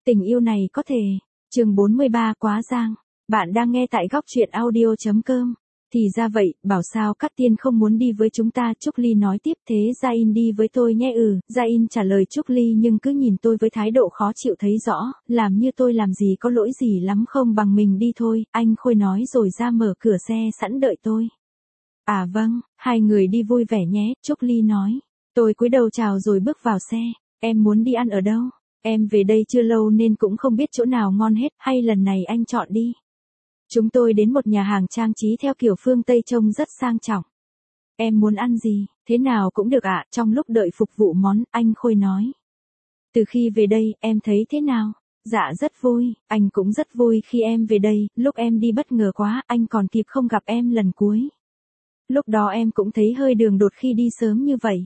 Tình yêu này có thể. Chương 43 quá giang. Bạn đang nghe tại góc truyện audio.com. Thì ra vậy, bảo sao Cát Tiên không muốn đi với chúng ta, Trúc Ly nói tiếp, thế Gia In đi với tôi nhé. Gia In trả lời Trúc Ly nhưng cứ nhìn tôi với thái độ khó chịu thấy rõ, làm như tôi làm gì có lỗi gì lắm, không bằng mình đi thôi, anh Khôi nói rồi ra mở cửa xe sẵn đợi tôi. À vâng, hai người đi vui vẻ nhé, Trúc Ly nói. Tôi cúi đầu chào rồi bước vào xe. Em muốn đi ăn ở đâu? Em về đây chưa lâu nên cũng không biết chỗ nào ngon hết, hay lần này anh chọn đi. Chúng tôi đến một nhà hàng trang trí theo kiểu phương Tây trông rất sang trọng. Em muốn ăn gì, thế nào cũng được ạ. Trong lúc đợi phục vụ món, anh Khôi nói. Từ khi về đây, em thấy thế nào? Dạ rất vui, anh cũng rất vui khi em về đây, lúc em đi bất ngờ quá, anh còn kịp không gặp em lần cuối. Lúc đó em cũng thấy hơi đường đột khi đi sớm như vậy.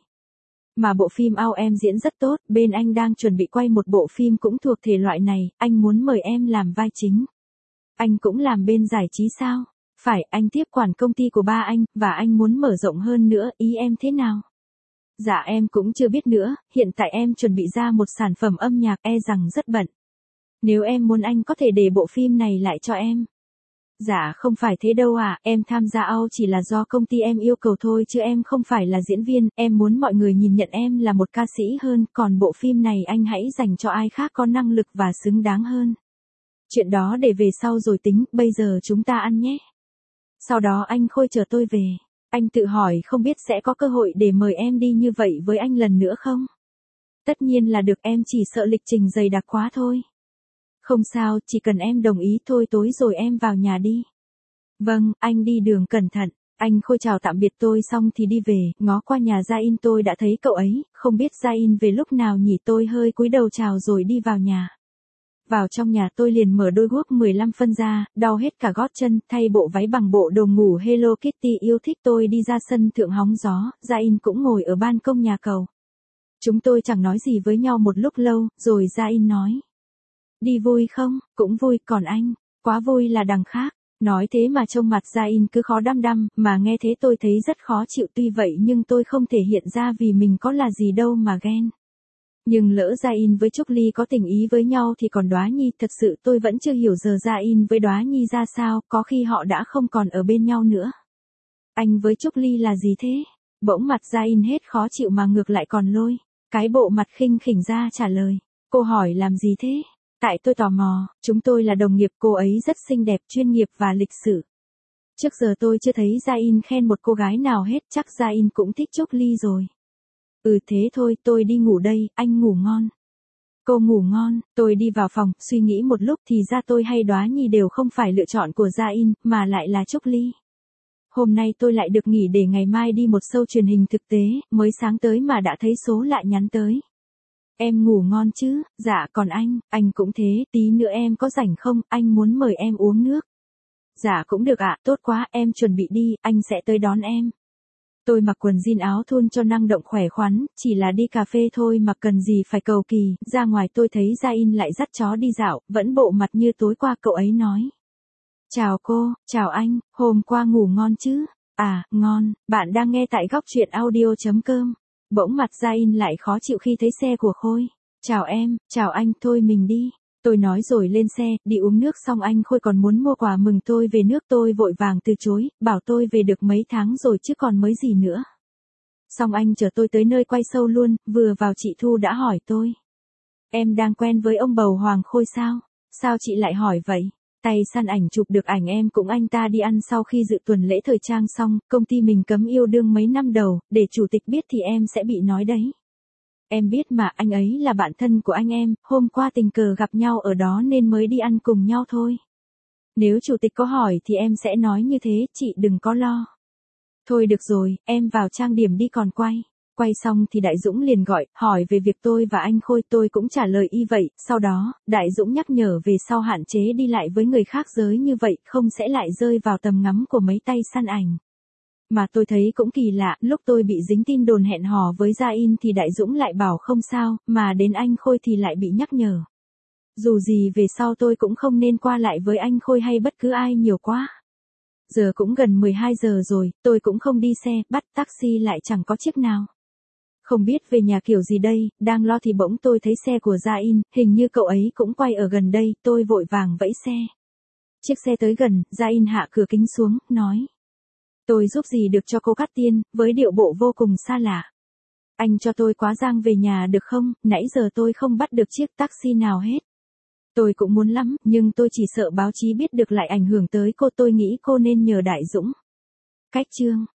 Mà bộ phim Ao em diễn rất tốt, bên anh đang chuẩn bị quay một bộ phim cũng thuộc thể loại này, anh muốn mời em làm vai chính. Anh cũng làm bên giải trí sao? Phải, anh tiếp quản công ty của ba anh, và anh muốn mở rộng hơn nữa, ý em thế nào? Dạ em cũng chưa biết nữa, hiện tại em chuẩn bị ra một sản phẩm âm nhạc, e rằng rất bận. Nếu em muốn anh có thể để bộ phim này lại cho em. Dạ không phải thế đâu ạ, em tham gia Ao chỉ là do công ty em yêu cầu thôi chứ em không phải là diễn viên, em muốn mọi người nhìn nhận em là một ca sĩ hơn, còn bộ phim này anh hãy dành cho ai khác có năng lực và xứng đáng hơn. Chuyện đó để về sau rồi tính, bây giờ chúng ta ăn nhé. Sau đó anh Khôi chờ tôi về. Anh tự hỏi không biết sẽ có cơ hội để mời em đi như vậy với anh lần nữa không? Tất nhiên là được, em chỉ sợ lịch trình dày đặc quá thôi. Không sao, chỉ cần em đồng ý thôi, tối rồi em vào nhà đi. Vâng, anh đi đường cẩn thận. Anh Khôi chào tạm biệt tôi xong thì đi về, ngó qua nhà Gia In tôi đã thấy cậu ấy, không biết Gia In về lúc nào nhỉ, tôi hơi cúi đầu chào rồi đi vào nhà. Vào trong nhà tôi liền mở đôi guốc 15 phân ra, đau hết cả gót chân, thay bộ váy bằng bộ đồ ngủ Hello Kitty yêu thích, tôi đi ra sân thượng hóng gió, Gia In cũng ngồi ở ban công nhà cầu. Chúng tôi chẳng nói gì với nhau một lúc lâu, rồi Gia In nói. Đi vui không? Cũng vui, còn anh? Quá vui là đằng khác. Nói thế mà trông mặt Gia In cứ khó đăm đăm, mà nghe thế tôi thấy rất khó chịu, tuy vậy nhưng tôi không thể hiện ra vì mình có là gì đâu mà ghen. Nhưng lỡ Gia In với Trúc Ly có tình ý với nhau thì còn Đóa Nhi, thật sự tôi vẫn chưa hiểu giờ Gia In với Đóa Nhi ra sao, có khi họ đã không còn ở bên nhau nữa. Anh với Trúc Ly là gì thế? Bỗng mặt Gia In hết khó chịu mà ngược lại còn lôi cái bộ mặt khinh khỉnh ra trả lời. Cô hỏi làm gì thế? Tại tôi tò mò, chúng tôi là đồng nghiệp, cô ấy rất xinh đẹp, chuyên nghiệp và lịch sự. Trước giờ tôi chưa thấy Gia In khen một cô gái nào hết, chắc Gia In cũng thích Trúc Ly rồi. Thế thôi, tôi đi ngủ đây, anh ngủ ngon. Cô ngủ ngon, tôi đi vào phòng, suy nghĩ một lúc thì ra tôi hay Đóa Nhi đều không phải lựa chọn của Gia In, mà lại là Trúc Ly. Hôm nay tôi lại được nghỉ để ngày mai đi một show truyền hình thực tế, mới sáng tới mà đã thấy số lại nhắn tới. Em ngủ ngon chứ? Dạ, còn anh cũng thế, tí nữa em có rảnh không, anh muốn mời em uống nước. Dạ cũng được ạ, tốt quá, em chuẩn bị đi, anh sẽ tới đón em. Tôi mặc quần jean áo thun cho năng động khỏe khoắn, chỉ là đi cà phê thôi mà cần gì phải cầu kỳ, ra ngoài tôi thấy Gia In lại dắt chó đi dạo, vẫn bộ mặt như tối qua, cậu ấy nói. Chào cô, chào anh, hôm qua ngủ ngon chứ? À, ngon, bạn đang nghe tại góc truyện audio.com. Bỗng mặt Gia In lại khó chịu khi thấy xe của Khôi. Chào em, chào anh, thôi mình đi. Tôi nói rồi lên xe, đi uống nước xong anh Khôi còn muốn mua quà mừng tôi về nước, tôi vội vàng từ chối, bảo tôi về được mấy tháng rồi chứ còn mới gì nữa. Xong anh chở tôi tới nơi quay show luôn, vừa vào chị Thu đã hỏi tôi. Em đang quen với ông bầu Hoàng Khôi sao? Sao chị lại hỏi vậy? Tay săn ảnh chụp được ảnh em cùng anh ta đi ăn sau khi dự tuần lễ thời trang xong, công ty mình cấm yêu đương mấy năm đầu, để chủ tịch biết thì em sẽ bị nói đấy. Em biết mà, anh ấy là bạn thân của anh em, hôm qua tình cờ gặp nhau ở đó nên mới đi ăn cùng nhau thôi. Nếu chủ tịch có hỏi thì em sẽ nói như thế, chị đừng có lo. Thôi được rồi, em vào trang điểm đi còn quay. Quay xong thì Đại Dũng liền gọi, hỏi về việc tôi và anh Khôi, tôi cũng trả lời y vậy, sau đó, Đại Dũng nhắc nhở về sau hạn chế đi lại với người khác giới như vậy, không sẽ lại rơi vào tầm ngắm của mấy tay săn ảnh. Mà tôi thấy cũng kỳ lạ, lúc tôi bị dính tin đồn hẹn hò với Gia In thì Đại Dũng lại bảo không sao, mà đến anh Khôi thì lại bị nhắc nhở. Dù gì về sau tôi cũng không nên qua lại với anh Khôi hay bất cứ ai nhiều quá. Giờ cũng gần 12 giờ rồi, tôi cũng không đi xe, bắt taxi lại chẳng có chiếc nào. Không biết về nhà kiểu gì đây, đang lo thì bỗng tôi thấy xe của Gia In, hình như cậu ấy cũng quay ở gần đây, tôi vội vàng vẫy xe. Chiếc xe tới gần, Gia In hạ cửa kính xuống, nói. Tôi giúp gì được cho cô Cát Tiên, với điệu bộ vô cùng xa lạ. Anh cho tôi Quá Giang về nhà được không, nãy giờ tôi không bắt được chiếc taxi nào hết. Tôi cũng muốn lắm, nhưng tôi chỉ sợ báo chí biết được lại ảnh hưởng tới cô, tôi nghĩ cô nên nhờ Đại Dũng. Cách chương